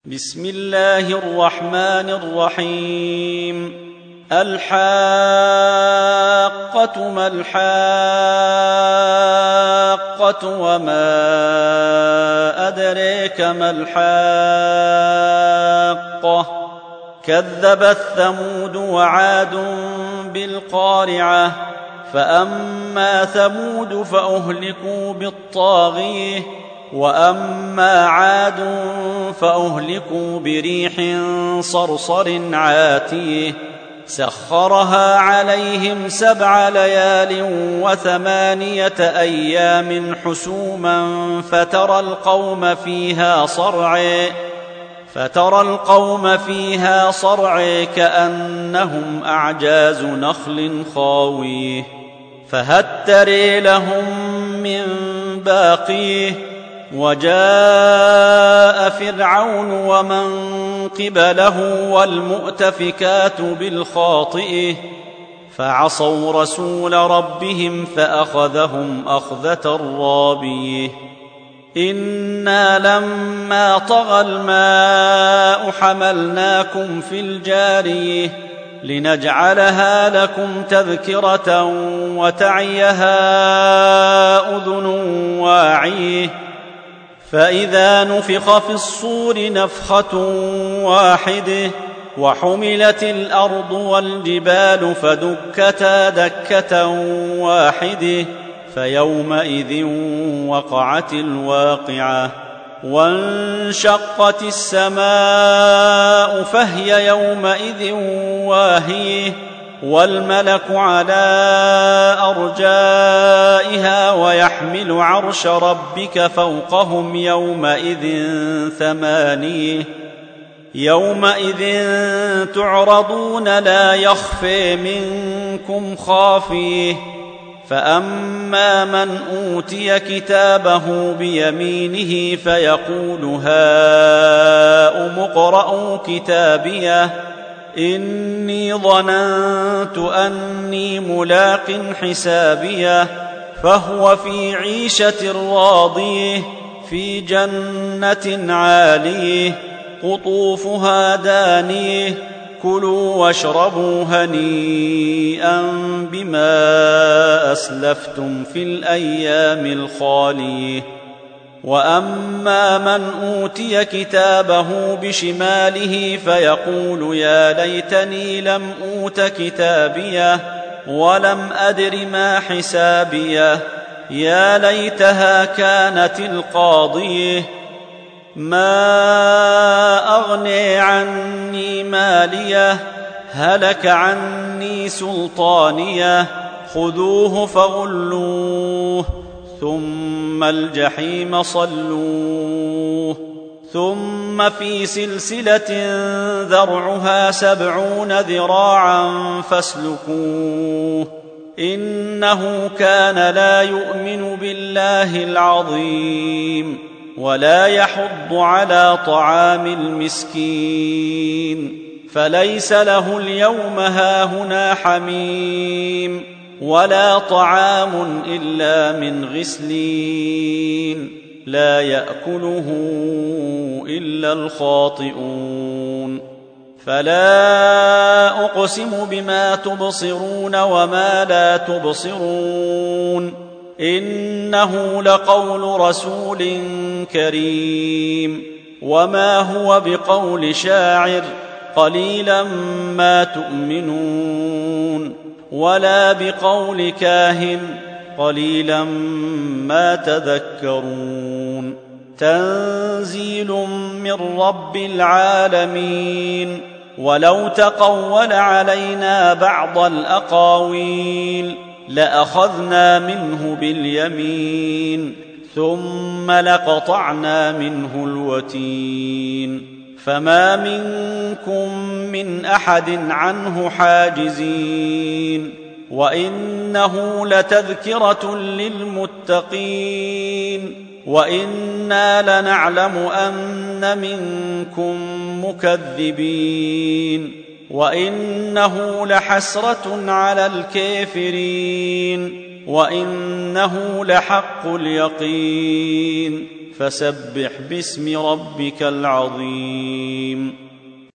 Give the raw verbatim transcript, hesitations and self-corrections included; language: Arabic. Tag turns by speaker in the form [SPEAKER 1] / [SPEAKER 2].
[SPEAKER 1] بسم الله الرحمن الرحيم. الحاقة ما الحاقة وما أدريك ما الحاقة. كذبت ثمود وعاد بالقارعة. فأما ثمود فأهلكوا بالطاغية وأما عاد فأهلكوا بريح صرصر عاتية سخرها عليهم سبع ليال وثمانية أيام حسوما فترى القوم فيها صرعى فترى القوم فيها صرعى كأنهم أعجاز نخل خاوية فهل ترى لهم من باقيه. وجاء فرعون ومن قبله والمؤتفكات بالخاطئة فعصوا رسول ربهم فأخذهم أخذة رابية. إنا لما طغى الماء حملناكم في الجارية لنجعلها لكم تذكرة وتعيها أذن واعية. فإذا نفخ في الصور نفخة واحدة وحملت الأرض والجبال فدكتا دكة واحدة فيومئذ وقعت الواقعة. وانشقت السماء فهي يومئذ واهية والملك على أرجائها ويحمل عرش ربك فوقهم يومئذ ثمانية. يومئذ تعرضون لا يخفى منكم خافيه. فأما من أوتي كتابه بيمينه فيقول هاؤم اقرءوا كتابيه إني ظننت أني ملاق حسابيه. فهو في عيشة راضية في جنة عالية قطوفها دانية كلوا واشربوا هنيئا بما أسلفتم في الأيام الخالية. وأما من أوتي كتابه بشماله فيقول يا ليتني لم أوت كتابيه ولم أدر ما حسابيه يا ليتها كانت القاضية ما أغني عني ماليه هلك عني سلطانيه خذوه فغلوه ثم الجحيم صلوه ثم في سلسلة ذرعها سبعون ذراعا فاسلكوه إنه كان لا يؤمن بالله العظيم ولا يحض على طعام المسكين فليس له اليوم هاهنا حميم ولا طعام إلا من غسلين لا يأكله إلا الخاطئون. فلا أقسم بما تبصرون وما لا تبصرون إنه لقول رسول كريم وما هو بقول شاعر قليلا ما تؤمنون ولا بقول كاهن قليلا ما تذكرون. تنزيل من رب العالمين. ولو تقول علينا بعض الأقاويل لأخذنا منه باليمين ثم لقطعنا منه الوتين فما منكم من أحد عنه حاجزين. وإنه لتذكرة للمتقين وإنا لنعلم أن منكم مكذبين وإنه لحسرة على الكافرين وإنه لحق اليقين فسبح باسم ربك العظيم.